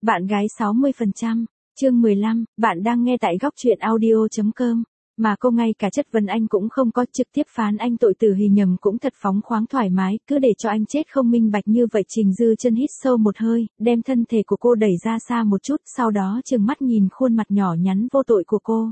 Bạn gái 60%, chương 15, bạn đang nghe tại góc truyện audio.com. Mà cô ngay cả chất vấn anh cũng không có, trực tiếp phán anh tội tử hình nhầm cũng thật phóng khoáng thoải mái, cứ để cho anh chết không minh bạch như vậy. Trình Dư Chân hít sâu một hơi, đem thân thể của cô đẩy ra xa một chút, sau đó trừng mắt nhìn khuôn mặt nhỏ nhắn vô tội của cô.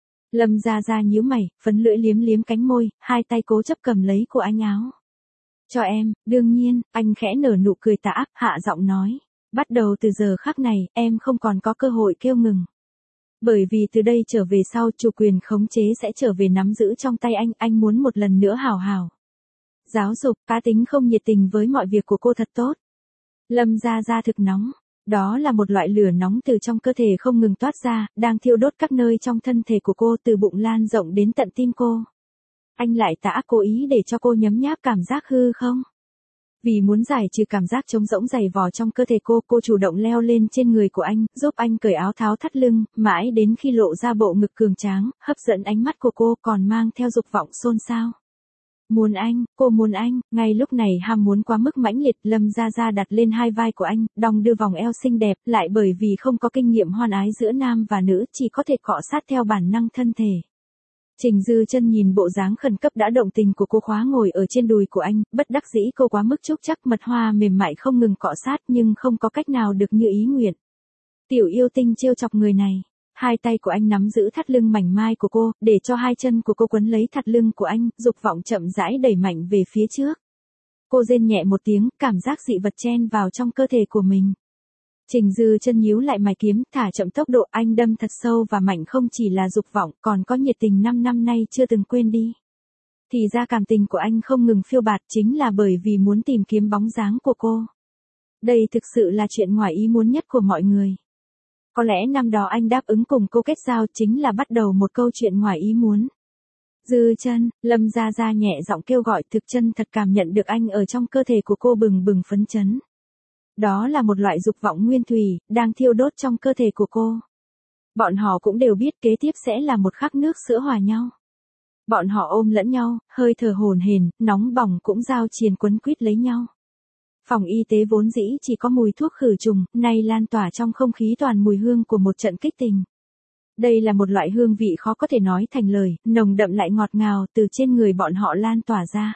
Lâm Gia Gia nhíu mày, phấn lưỡi liếm liếm cánh môi, hai tay cố chấp cầm lấy của anh áo. Cho em, đương nhiên, anh khẽ nở nụ cười tà ác, hạ giọng nói. Bắt đầu từ giờ khắc này, em không còn có cơ hội kêu ngừng. Bởi vì từ đây trở về sau, chủ quyền khống chế sẽ trở về nắm giữ trong tay anh muốn một lần nữa hào hào giáo dục, cá tính không nhiệt tình với mọi việc của cô thật tốt. Lâm Gia Gia thực nóng, đó là một loại lửa nóng từ trong cơ thể không ngừng toát ra, đang thiêu đốt các nơi trong thân thể của cô, từ bụng lan rộng đến tận tim cô. Anh lại tà ác cố ý để cho cô nhấm nháp cảm giác hư không? Vì muốn giải trừ cảm giác trống rỗng dày vò trong cơ thể cô chủ động leo lên trên người của anh, giúp anh cởi áo tháo thắt lưng, mãi đến khi lộ ra bộ ngực cường tráng, hấp dẫn ánh mắt của cô, còn mang theo dục vọng xôn xao. Muốn anh, cô muốn anh. Ngay lúc này ham muốn quá mức mãnh liệt, Lâm Gia Gia đặt lên hai vai của anh, đong đưa vòng eo xinh đẹp, lại bởi vì không có kinh nghiệm hoan ái giữa nam và nữ, chỉ có thể cọ sát theo bản năng thân thể. Trình Dư Chân nhìn bộ dáng khẩn cấp đã động tình của cô khóa ngồi ở trên đùi của anh, bất đắc dĩ cô quá mức chúc chắc, mật hoa mềm mại không ngừng cọ sát nhưng không có cách nào được như ý nguyện. Tiểu yêu tinh trêu chọc người này. Hai tay của anh nắm giữ thắt lưng mảnh mai của cô, để cho hai chân của cô quấn lấy thắt lưng của anh, dục vọng chậm rãi đẩy mạnh về phía trước. Cô rên nhẹ một tiếng, cảm giác dị vật chen vào trong cơ thể của mình. Trình Dư Chân nhíu lại mày kiếm, thả chậm tốc độ, anh đâm thật sâu và mạnh, không chỉ là dục vọng, còn có nhiệt tình 5 năm nay chưa từng quên đi. Thì ra cảm tình của anh không ngừng phiêu bạt chính là bởi vì muốn tìm kiếm bóng dáng của cô. Đây thực sự là chuyện ngoài ý muốn nhất của mọi người. Có lẽ năm đó anh đáp ứng cùng cô kết giao chính là bắt đầu một câu chuyện ngoài ý muốn. Dư Chân, Lâm Gia Gia nhẹ giọng kêu gọi, thực chân thật cảm nhận được anh ở trong cơ thể của cô bừng bừng phấn chấn. Đó là một loại dục vọng nguyên thủy, đang thiêu đốt trong cơ thể của cô. Bọn họ cũng đều biết kế tiếp sẽ là một khắc nước sữa hòa nhau. Bọn họ ôm lẫn nhau, hơi thở hổn hển, nóng bỏng cũng giao triền quấn quýt lấy nhau. Phòng y tế vốn dĩ chỉ có mùi thuốc khử trùng, nay lan tỏa trong không khí toàn mùi hương của một trận kích tình. Đây là một loại hương vị khó có thể nói thành lời, nồng đậm lại ngọt ngào, từ trên người bọn họ lan tỏa ra.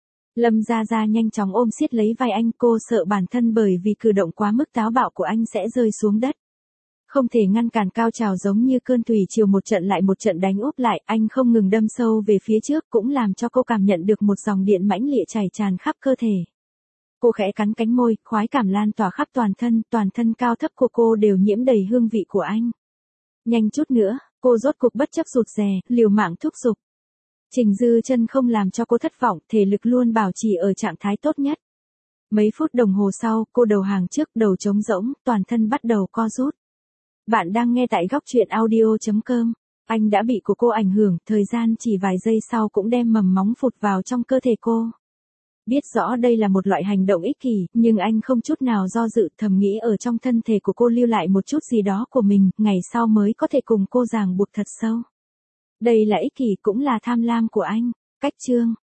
Lâm Gia Gia nhanh chóng ôm siết lấy vai anh, cô sợ bản thân bởi vì cử động quá mức táo bạo của anh sẽ rơi xuống đất. Không thể ngăn cản cao trào giống như cơn thủy triều một trận lại một trận đánh úp lại, anh không ngừng đâm sâu về phía trước, cũng làm cho cô cảm nhận được một dòng điện mãnh liệt chảy tràn khắp cơ thể. Cô khẽ cắn cánh môi, khoái cảm lan tỏa khắp toàn thân cao thấp của cô đều nhiễm đầy hương vị của anh. Nhanh chút nữa, cô rốt cuộc bất chấp rụt rè, liều mạng thúc giục. Trình Dư Chân không làm cho cô thất vọng, thể lực luôn bảo trì ở trạng thái tốt nhất. Mấy phút đồng hồ sau, cô đầu hàng trước, đầu trống rỗng, toàn thân bắt đầu co rút. Bạn đang nghe tại góc truyện audio.com. Anh đã bị của cô ảnh hưởng, thời gian chỉ vài giây sau cũng đem mầm móng phụt vào trong cơ thể cô. Biết rõ đây là một loại hành động ích kỷ, nhưng anh không chút nào do dự, thầm nghĩ ở trong thân thể của cô lưu lại một chút gì đó của mình, ngày sau mới có thể cùng cô ràng buộc thật sâu. Đây là ích kỷ cũng là tham lam của anh. Cách chương.